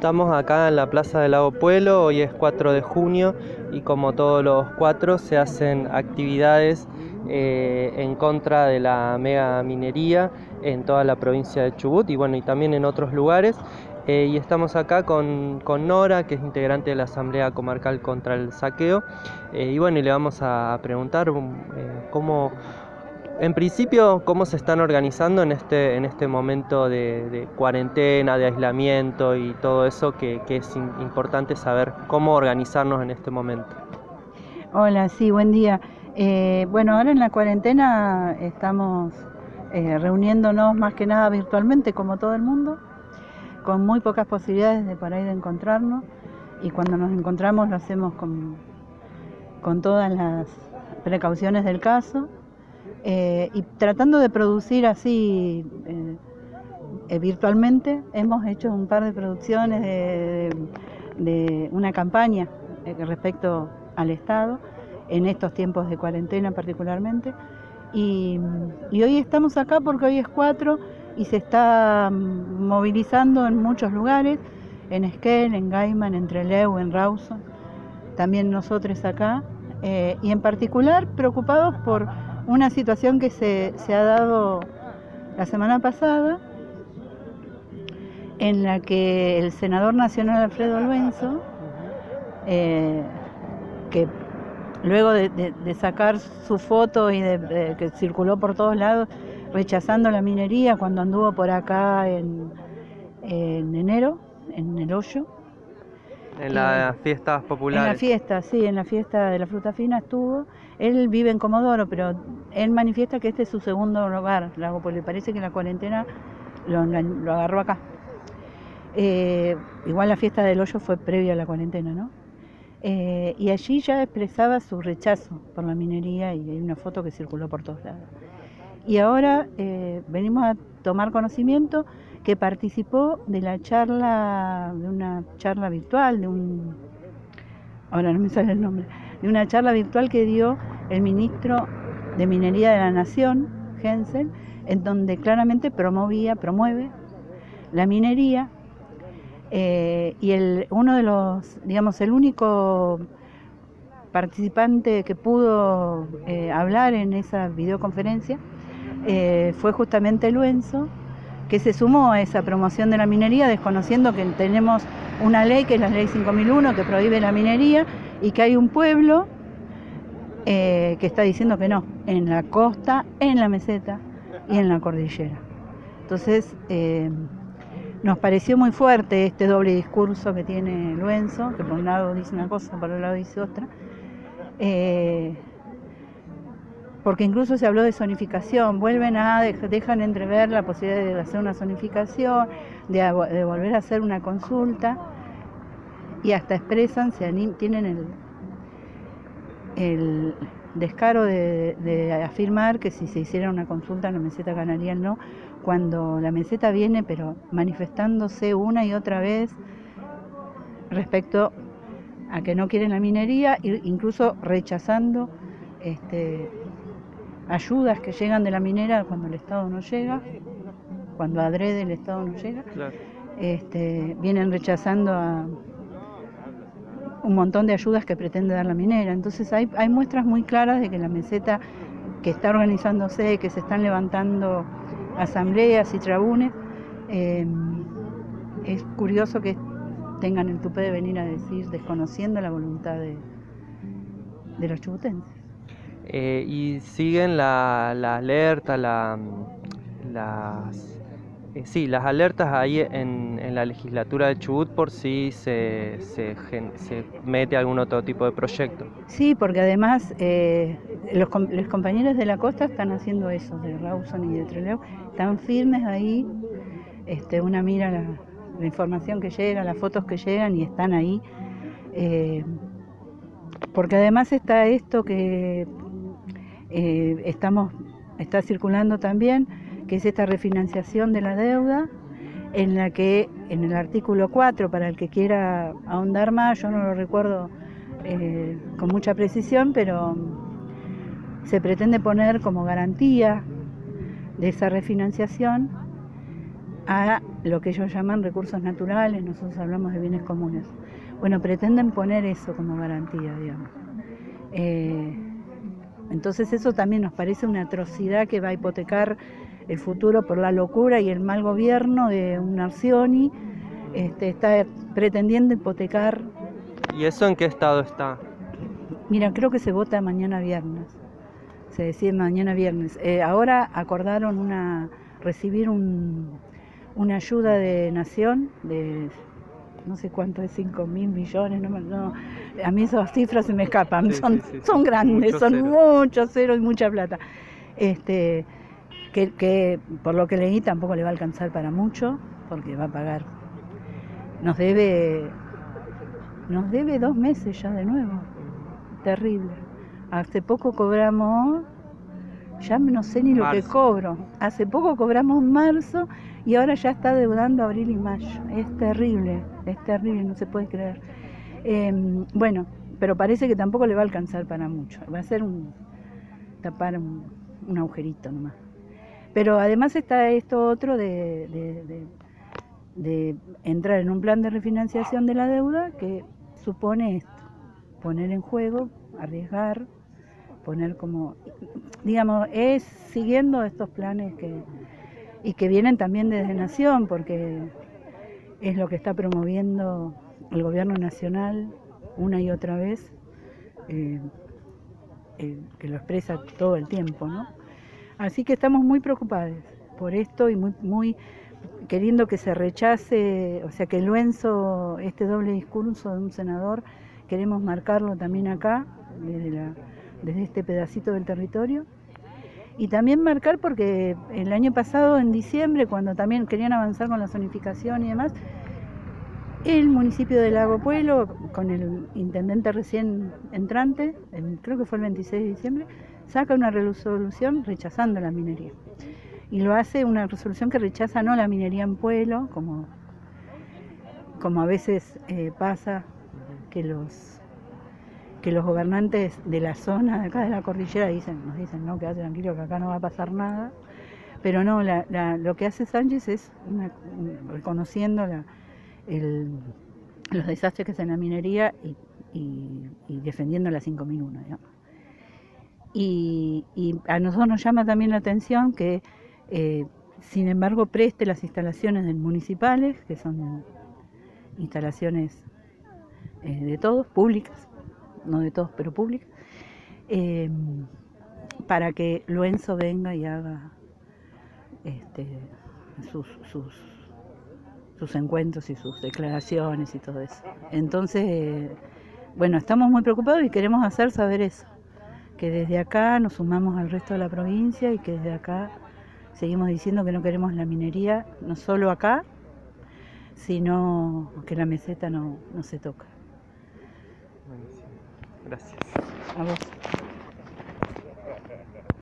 Estamos acá en la Plaza del Lago Puelo, hoy es 4 de junio y como todos los 4 se hacen actividades en contra de la mega minería en toda la provincia de Chubut y bueno, y también en otros lugares. Y estamos acá con Nora, que es integrante de la Asamblea Comarcal contra el Saqueo. Y bueno, y le vamos a preguntar cómo, en principio, cómo se están organizando en este momento de cuarentena, de aislamiento y todo eso, que es importante saber cómo organizarnos en este momento. Hola, sí, buen día. Bueno, ahora en la cuarentena estamos reuniéndonos más que nada virtualmente, como todo el mundo, con muy pocas posibilidades de por ahí de encontrarnos, y cuando nos encontramos lo hacemos con todas las precauciones del caso, y tratando de producir así virtualmente. Hemos hecho un par de producciones de una campaña respecto al Estado en estos tiempos de cuarentena particularmente, y hoy estamos acá porque hoy es 4 y se está movilizando en muchos lugares, en Esquel, en Gaiman, en Trelew, en Rawson, también nosotros acá, y en particular preocupados por una situación que se ha dado la semana pasada, en la que el senador nacional Alfredo Luenzo, que luego de sacar su foto y que circuló por todos lados rechazando la minería cuando anduvo por acá en enero, en el Hoyo. En las fiestas populares. En la fiesta, sí, en la fiesta de la fruta fina estuvo. Él vive en Comodoro, pero él manifiesta que este es su segundo hogar, Lago Puelo, y parece que la cuarentena lo agarró acá. Igual la fiesta del Hoyo fue previa a la cuarentena, ¿no? Y allí ya expresaba su rechazo por la minería, y hay una foto que circuló por todos lados. Y ahora venimos a tomar conocimiento que participó de una charla virtual, ahora no me sale el nombre, de una charla virtual que dio el ministro de Minería de la Nación, Hensel, en donde claramente promueve la minería. Y uno de los, digamos, el único participante que pudo hablar en esa videoconferencia fue justamente Luenzo, que se sumó a esa promoción de la minería, desconociendo que tenemos una ley, que es la ley 5001, que prohíbe la minería, y que hay un pueblo que está diciendo que no, en la costa, en la meseta y en la cordillera. Entonces, nos pareció muy fuerte este doble discurso que tiene Luenzo, que por un lado dice una cosa, por otro lado dice otra, porque incluso se habló de zonificación, dejan entrever la posibilidad de hacer una zonificación, de volver a hacer una consulta, y hasta expresan, tienen el descaro de afirmar que si se hiciera una consulta en la meseta ganaría el no, cuando la meseta viene pero manifestándose una y otra vez respecto a que no quieren la minería, e incluso rechazando ayudas que llegan de la minera cuando el Estado no llega, cuando adrede el Estado no llega. Claro. Vienen rechazando a un montón de ayudas que pretende dar la minera. Entonces hay muestras muy claras de que la meseta, que está organizándose, que se están levantando asambleas y trabunes, es curioso que tengan el tupé de venir a decir, desconociendo la voluntad de los chubutenses. Y siguen la alerta, las alertas ahí en la legislatura de Chubut por si se mete algún otro tipo de proyecto. Sí, porque además los compañeros de la costa están haciendo eso, de Rawson y de Trelew, están firmes ahí. Una mira la información que llega, las fotos que llegan, y están ahí. Porque además está esto que está circulando también, que es esta refinanciación de la deuda, en la que en el artículo 4, para el que quiera ahondar más, yo no lo recuerdo con mucha precisión, pero se pretende poner como garantía de esa refinanciación a lo que ellos llaman recursos naturales, nosotros hablamos de bienes comunes. Bueno, pretenden poner eso como garantía, digamos. Entonces eso también nos parece una atrocidad que va a hipotecar el futuro por la locura y el mal gobierno de un Arcioni. Está pretendiendo hipotecar. ¿Y eso en qué estado está? Mira, creo que se vota mañana viernes. Se decide mañana viernes. Ahora acordaron recibir una ayuda de Nación de no sé cuánto es, 5.000 millones, no, a mí esas cifras se me escapan, sí, son grandes, son muchos ceros y mucha plata. Que por lo que leí tampoco le va a alcanzar para mucho, porque va a pagar, nos debe 2 meses ya de nuevo, terrible. Hace poco cobramos, ya no sé ni lo que cobro, hace poco cobramos marzo y ahora ya está deudando abril y mayo. Es terrible, no se puede creer. Bueno, pero parece que tampoco le va a alcanzar para mucho, va a ser tapar un agujerito nomás. Pero además está esto otro de entrar en un plan de refinanciación de la deuda que supone esto, poner en juego, arriesgar, poner como, digamos, es siguiendo estos planes y que vienen también desde Nación, porque es lo que está promoviendo el gobierno nacional una y otra vez, que lo expresa todo el tiempo, ¿no? Así que estamos muy preocupados por esto y muy queriendo que se rechace, o sea, que Luenzo, este doble discurso de un senador, queremos marcarlo también acá, desde este pedacito del territorio. Y también marcar porque el año pasado, en diciembre, cuando también querían avanzar con la zonificación y demás, el municipio de Lago Puelo, con el intendente recién entrante, creo que fue el 26 de diciembre, saca una resolución rechazando la minería. Y lo hace una resolución que rechaza no la minería en Puelo, como a veces pasa que los gobernantes de la zona de acá de la cordillera nos dicen no, quédate tranquilo que acá no va a pasar nada, pero no, lo que hace Sánchez es reconociendo los desastres que hacen en la minería y defendiendo la 5001, digamos. Y a nosotros nos llama también la atención que sin embargo preste las instalaciones municipales, que son instalaciones de todos, públicas, no de todos, pero públicas, para que Luenzo venga y haga sus encuentros y sus declaraciones y todo eso. Entonces, bueno, estamos muy preocupados y queremos hacer saber eso, que desde acá nos sumamos al resto de la provincia y que desde acá seguimos diciendo que no queremos la minería, no solo acá, sino que la meseta no se toca. Buenísimo. Gracias. A vos.